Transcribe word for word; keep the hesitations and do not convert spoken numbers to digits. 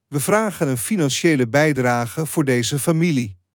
We vragen een financiële bijdrage voor deze familie.